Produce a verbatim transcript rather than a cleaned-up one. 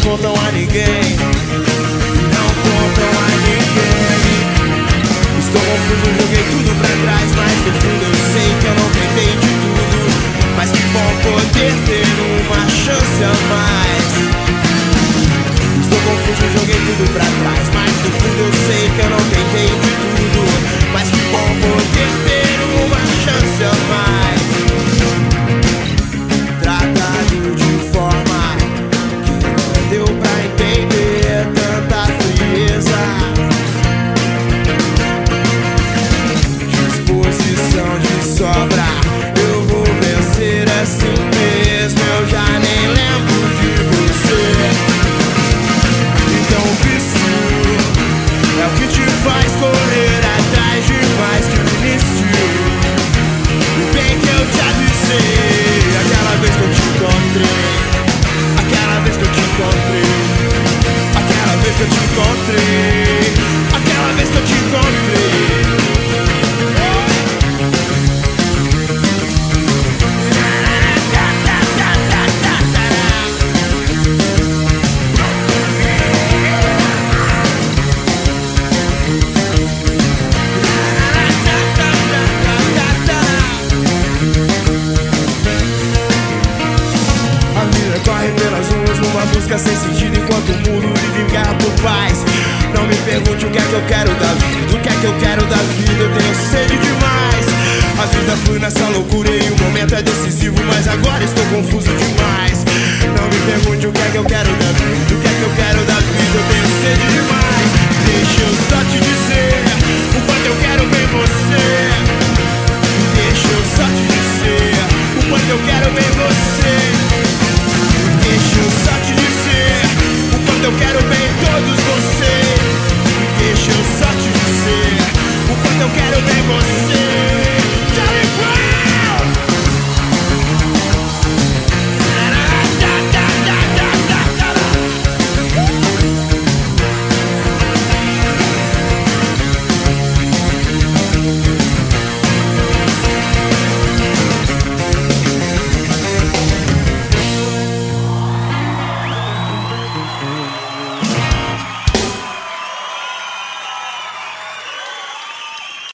contam a ninguém, não contam a ninguém. Estou confuso, joguei tudo pra trás, mas no fundo eu sei que eu não tentei de tudo. Mas que bom poder ter uma chance a mais. Estou confuso, joguei tudo pra trás, mas no fundo eu sei que eu não tentei de tudo. Mas que bom poder ter uma chance a mais. Tratado de forma que não deu pra entender tanta frieza. Disposição de sobra, eu vou vencer assim mesmo. Eu já nem lembro de você. Então vício é o que te faz correr atrás de mais que o início. O bem que eu te avisei aquela vez que eu te encontrei, aquela vez que eu te encontrei, aquela vez que eu te encontrei, aquela vez que eu te encontrei. Corre pelas ruas numa busca sem sentido, enquanto o mundo vive em guerra por paz. Não me pergunte o que é que eu quero da vida, o que é que eu quero da vida, eu tenho sede demais. A vida flui nessa loucura e o momento é decisivo, mas agora estou confuso demais. Não me pergunte o que é que eu quero da vida, o que é que eu quero da vida, eu tenho sede demais. Deixa eu só te dizer o quanto eu quero bem você. Deixa eu só te dizer o quanto eu quero bem você. Deixa eu só te dizer o quanto eu quero bem todos vocês. Deixa eu só te dizer o quanto eu quero bem você.